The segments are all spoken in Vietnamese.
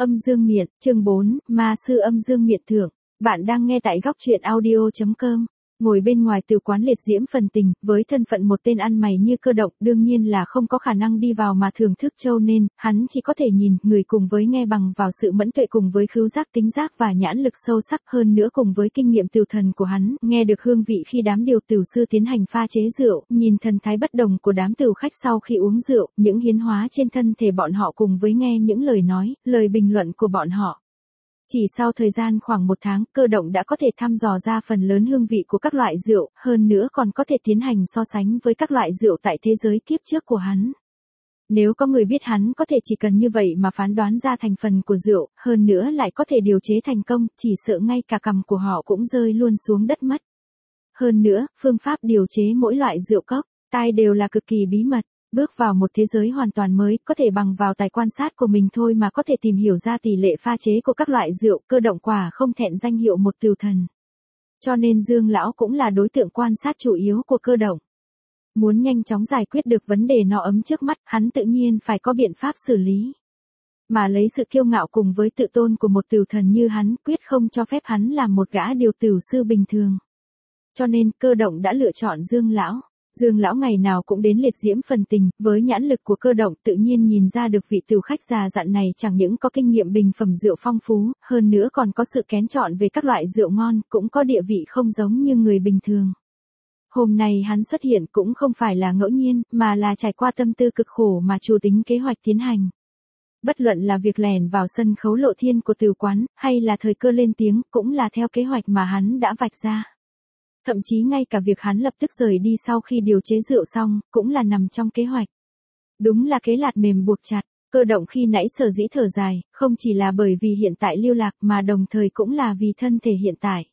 Âm dương miện, chương 4, ma sư âm dương miện thượng. Bạn đang nghe tại góc truyện audio.com. Ngồi bên ngoài từ quán liệt diễm phần tình, với thân phận một tên ăn mày như Cơ Động, đương nhiên là không có khả năng đi vào mà thưởng thức châu nên, hắn chỉ có thể nhìn, người cùng với nghe bằng vào sự mẫn tuệ cùng với khứu giác tính giác và nhãn lực sâu sắc hơn nữa cùng với kinh nghiệm tửu thần của hắn, nghe được hương vị khi đám điều tửu sư tiến hành pha chế rượu, nhìn thần thái bất đồng của đám tửu khách sau khi uống rượu, những hiến hóa trên thân thể bọn họ cùng với nghe những lời nói, lời bình luận của bọn họ. Chỉ sau thời gian khoảng 1 tháng, Cơ Động đã có thể thăm dò ra phần lớn hương vị của các loại rượu, hơn nữa còn có thể tiến hành so sánh với các loại rượu tại thế giới kiếp trước của hắn. Nếu có người biết hắn có thể chỉ cần như vậy mà phán đoán ra thành phần của rượu, hơn nữa lại có thể điều chế thành công, chỉ sợ ngay cả cằm của họ cũng rơi luôn xuống đất mất. Hơn nữa, phương pháp điều chế mỗi loại rượu cốc, tai đều là cực kỳ bí mật. Bước vào một thế giới hoàn toàn mới, có thể bằng vào tài quan sát của mình thôi mà có thể tìm hiểu ra tỷ lệ pha chế của các loại rượu, Cơ Động quả không thẹn danh hiệu một tửu thần. Cho nên Dương lão cũng là đối tượng quan sát chủ yếu của Cơ Động. Muốn nhanh chóng giải quyết được vấn đề nó ấm trước mắt, hắn tự nhiên phải có biện pháp xử lý. Mà lấy sự kiêu ngạo cùng với tự tôn của một tửu thần như hắn, quyết không cho phép hắn làm một gã điều tửu sư bình thường. Cho nên, Cơ Động đã lựa chọn Dương lão. Dương lão ngày nào cũng đến liệt diễm phần tình, với nhãn lực của Cơ Động tự nhiên nhìn ra được vị tửu khách già dặn này chẳng những có kinh nghiệm bình phẩm rượu phong phú, hơn nữa còn có sự kén chọn về các loại rượu ngon, cũng có địa vị không giống như người bình thường. Hôm nay hắn xuất hiện cũng không phải là ngẫu nhiên, mà là trải qua tâm tư cực khổ mà chủ tính kế hoạch tiến hành. Bất luận là việc lẻn vào sân khấu lộ thiên của tửu quán, hay là thời cơ lên tiếng, cũng là theo kế hoạch mà hắn đã vạch ra. Thậm chí ngay cả việc hắn lập tức rời đi sau khi điều chế rượu xong, cũng là nằm trong kế hoạch. Đúng là kế lạt mềm buộc chặt, Cơ Động khi nãy sở dĩ thở dài, không chỉ là bởi vì hiện tại lưu lạc mà đồng thời cũng là vì thân thể hiện tại.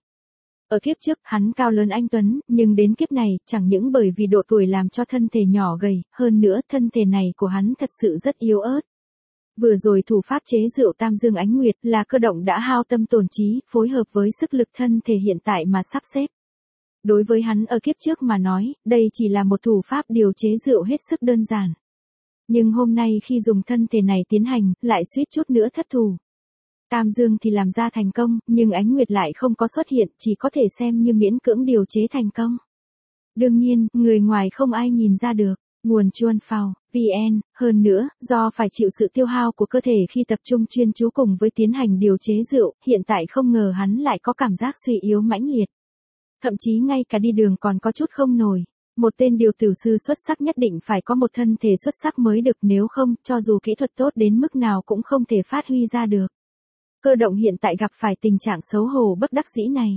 Ở kiếp trước, hắn cao lớn anh tuấn, nhưng đến kiếp này, chẳng những bởi vì độ tuổi làm cho thân thể nhỏ gầy, hơn nữa thân thể này của hắn thật sự rất yếu ớt. Vừa rồi thủ pháp chế rượu Tam Dương Ánh Nguyệt là Cơ Động đã hao tâm tổn trí, phối hợp với sức lực thân thể hiện tại mà sắp xếp. Đối với hắn ở kiếp trước mà nói, đây chỉ là một thủ pháp điều chế rượu hết sức đơn giản. Nhưng hôm nay khi dùng thân thể này tiến hành, lại suýt chút nữa thất thủ. Tam Dương thì làm ra thành công, nhưng Ánh Nguyệt lại không có xuất hiện, chỉ có thể xem như miễn cưỡng điều chế thành công. Đương nhiên, người ngoài không ai nhìn ra được. Nguồn Chuan Phào, VN, hơn nữa, do phải chịu sự tiêu hao của cơ thể khi tập trung chuyên chú cùng với tiến hành điều chế rượu, hiện tại không ngờ hắn lại có cảm giác suy yếu mãnh liệt. Thậm chí ngay cả đi đường còn có chút không nổi. Một tên điều tửu sư xuất sắc nhất định phải có một thân thể xuất sắc mới được, nếu không, cho dù kỹ thuật tốt đến mức nào cũng không thể phát huy ra được. Cơ Động hiện tại gặp phải tình trạng xấu hổ bất đắc dĩ này.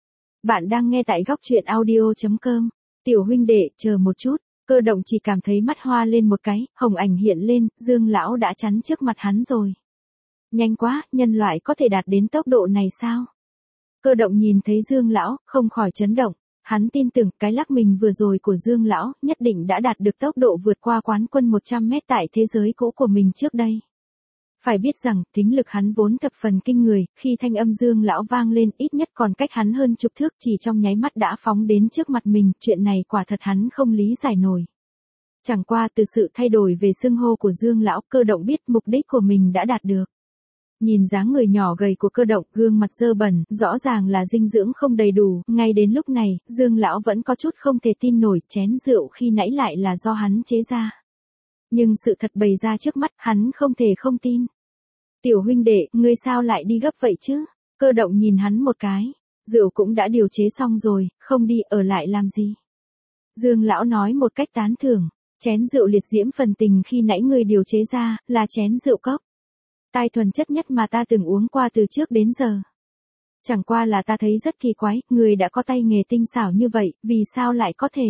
Bạn đang nghe tại góc truyện audio.com. Tiểu huynh đệ, chờ một chút. Cơ Động chỉ cảm thấy mắt hoa lên một cái, hồng ảnh hiện lên, Dương lão đã chắn trước mặt hắn rồi. Nhanh quá, nhân loại có thể đạt đến tốc độ này sao? Cơ Động nhìn thấy Dương lão, không khỏi chấn động. Hắn tin tưởng cái lắc mình vừa rồi của Dương lão nhất định đã đạt được tốc độ vượt qua quán quân 100 mét tại thế giới cũ của mình trước đây. Phải biết rằng, thính lực hắn vốn thập phần kinh người, khi thanh âm Dương lão vang lên ít nhất còn cách hắn hơn chục thước, chỉ trong nháy mắt đã phóng đến trước mặt mình, chuyện này quả thật hắn không lý giải nổi. Chẳng qua từ sự thay đổi về xưng hô của Dương lão, Cơ Động biết mục đích của mình đã đạt được. Nhìn dáng người nhỏ gầy của Cơ Động, gương mặt dơ bẩn, rõ ràng là dinh dưỡng không đầy đủ, ngay đến lúc này, Dương lão vẫn có chút không thể tin nổi, chén rượu khi nãy lại là do hắn chế ra. Nhưng sự thật bày ra trước mắt, hắn không thể không tin. Tiểu huynh đệ, ngươi sao lại đi gấp vậy chứ? Cơ Động nhìn hắn một cái, rượu cũng đã điều chế xong rồi, không đi ở lại làm gì? Dương lão nói một cách tán thưởng, chén rượu liệt diễm phần tình khi nãy ngươi điều chế ra, là chén rượu cốc. Tai thuần chất nhất mà ta từng uống qua từ trước đến giờ. Chẳng qua là ta thấy rất kỳ quái, người đã có tay nghề tinh xảo như vậy, vì sao lại có thể?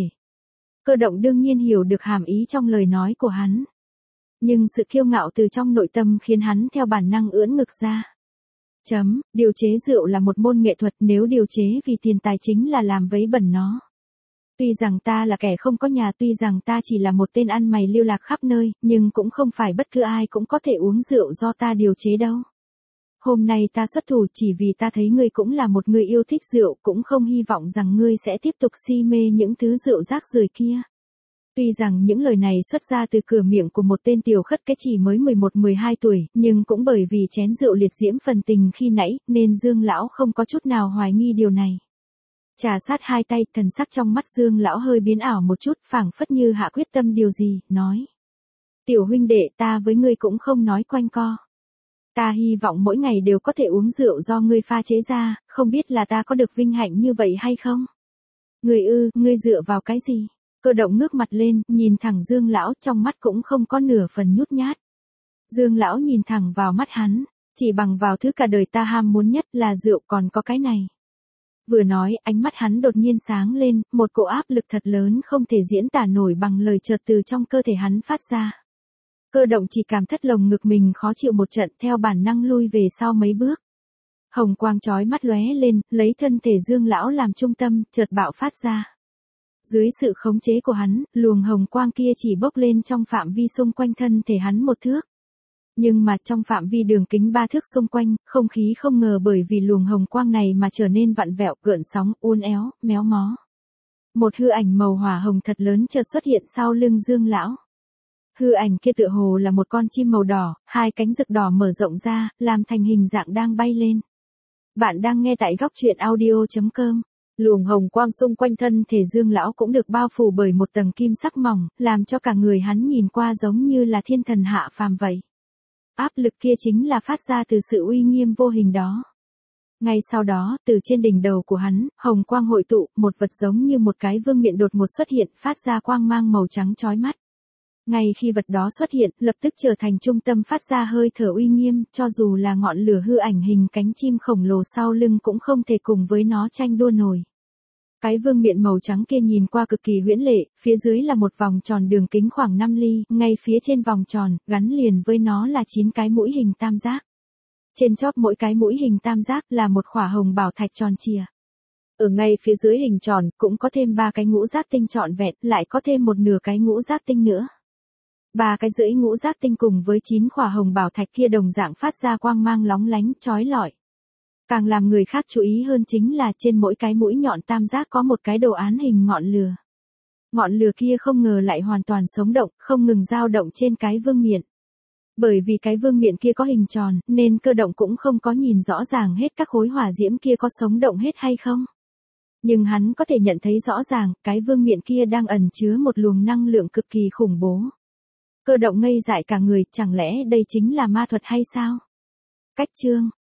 Cơ Động đương nhiên hiểu được hàm ý trong lời nói của hắn. Nhưng sự kiêu ngạo từ trong nội tâm khiến hắn theo bản năng ưỡn ngực ra. Điều chế rượu là một môn nghệ thuật, nếu điều chế vì tiền tài chính là làm vấy bẩn nó. Tuy rằng ta là kẻ không có nhà, tuy rằng ta chỉ là một tên ăn mày lưu lạc khắp nơi, nhưng cũng không phải bất cứ ai cũng có thể uống rượu do ta điều chế đâu. Hôm nay ta xuất thủ chỉ vì ta thấy ngươi cũng là một người yêu thích rượu, cũng không hy vọng rằng ngươi sẽ tiếp tục si mê những thứ rượu rác rưởi kia. Tuy rằng những lời này xuất ra từ cửa miệng của một tên tiểu khất cái chỉ mới 11-12 tuổi, nhưng cũng bởi vì chén rượu liệt diễm phần tình khi nãy, nên Dương lão không có chút nào hoài nghi điều này. Trà sát hai tay, thần sắc trong mắt Dương lão hơi biến ảo một chút, phảng phất như hạ quyết tâm điều gì, nói. Tiểu huynh đệ, ta với ngươi cũng không nói quanh co. Ta hy vọng mỗi ngày đều có thể uống rượu do ngươi pha chế ra, không biết là ta có được vinh hạnh như vậy hay không? Ngươi dựa vào cái gì? Cơ động ngước mặt lên, nhìn thẳng Dương lão, trong mắt cũng không có nửa phần nhút nhát. Dương lão nhìn thẳng vào mắt hắn, chỉ bằng vào thứ cả đời ta ham muốn nhất là rượu, còn có cái này. Vừa nói, ánh mắt hắn đột nhiên sáng lên, một cỗ áp lực thật lớn không thể diễn tả nổi bằng lời chợt từ trong cơ thể hắn phát ra. Cơ động chỉ cảm thất lồng ngực mình khó chịu một trận, theo bản năng lui về sau mấy bước. Hồng quang chói mắt lóe lên, lấy thân thể Dương lão làm trung tâm, chợt bạo phát ra. Dưới sự khống chế của hắn, luồng hồng quang kia chỉ bốc lên trong phạm vi xung quanh thân thể hắn 1 thước. Nhưng mà trong phạm vi đường kính 3 thước xung quanh, không khí không ngờ bởi vì luồng hồng quang này mà trở nên vặn vẹo, gợn sóng, uốn éo, méo mó. Một hư ảnh màu hỏa hồng thật lớn chợt xuất hiện sau lưng Dương lão. Hư ảnh kia tựa hồ là một con chim màu đỏ, hai cánh rực đỏ mở rộng ra, làm thành hình dạng đang bay lên. Bạn đang nghe tại góc truyện audio.com. Luồng hồng quang xung quanh thân thể Dương lão cũng được bao phủ bởi một tầng kim sắc mỏng, làm cho cả người hắn nhìn qua giống như là thiên thần hạ phàm vậy. Áp lực kia chính là phát ra từ sự uy nghiêm vô hình đó. Ngay sau đó, từ trên đỉnh đầu của hắn, hồng quang hội tụ, một vật giống như một cái vương miện đột ngột xuất hiện, phát ra quang mang màu trắng chói mắt. Ngay khi vật đó xuất hiện, lập tức trở thành trung tâm phát ra hơi thở uy nghiêm, cho dù là ngọn lửa hư ảnh hình cánh chim khổng lồ sau lưng cũng không thể cùng với nó tranh đua nổi. Cái vương miện màu trắng kia nhìn qua cực kỳ huyễn lệ, phía dưới là một vòng tròn đường kính khoảng 5 ly, ngay phía trên vòng tròn, gắn liền với nó là 9 cái mũi hình tam giác. Trên chóp mỗi cái mũi hình tam giác là một khỏa hồng bảo thạch tròn chìa. Ở ngay phía dưới hình tròn, cũng có thêm 3 cái ngũ giác tinh trọn vẹn, lại có thêm một nửa cái ngũ giác tinh nữa. 3 cái rưỡi ngũ giác tinh cùng với 9 khỏa hồng bảo thạch kia đồng dạng phát ra quang mang lóng lánh, chói lọi. Càng làm người khác chú ý hơn chính là trên mỗi cái mũi nhọn tam giác có một cái đồ án hình ngọn lửa. Ngọn lửa kia không ngờ lại hoàn toàn sống động, không ngừng dao động trên cái vương miện. Bởi vì cái vương miện kia có hình tròn, nên Cơ động cũng không có nhìn rõ ràng hết các khối hỏa diễm kia có sống động hết hay không. Nhưng hắn có thể nhận thấy rõ ràng, cái vương miện kia đang ẩn chứa một luồng năng lượng cực kỳ khủng bố. Cơ động ngây dại cả người, chẳng lẽ đây chính là ma thuật hay sao? Cách chương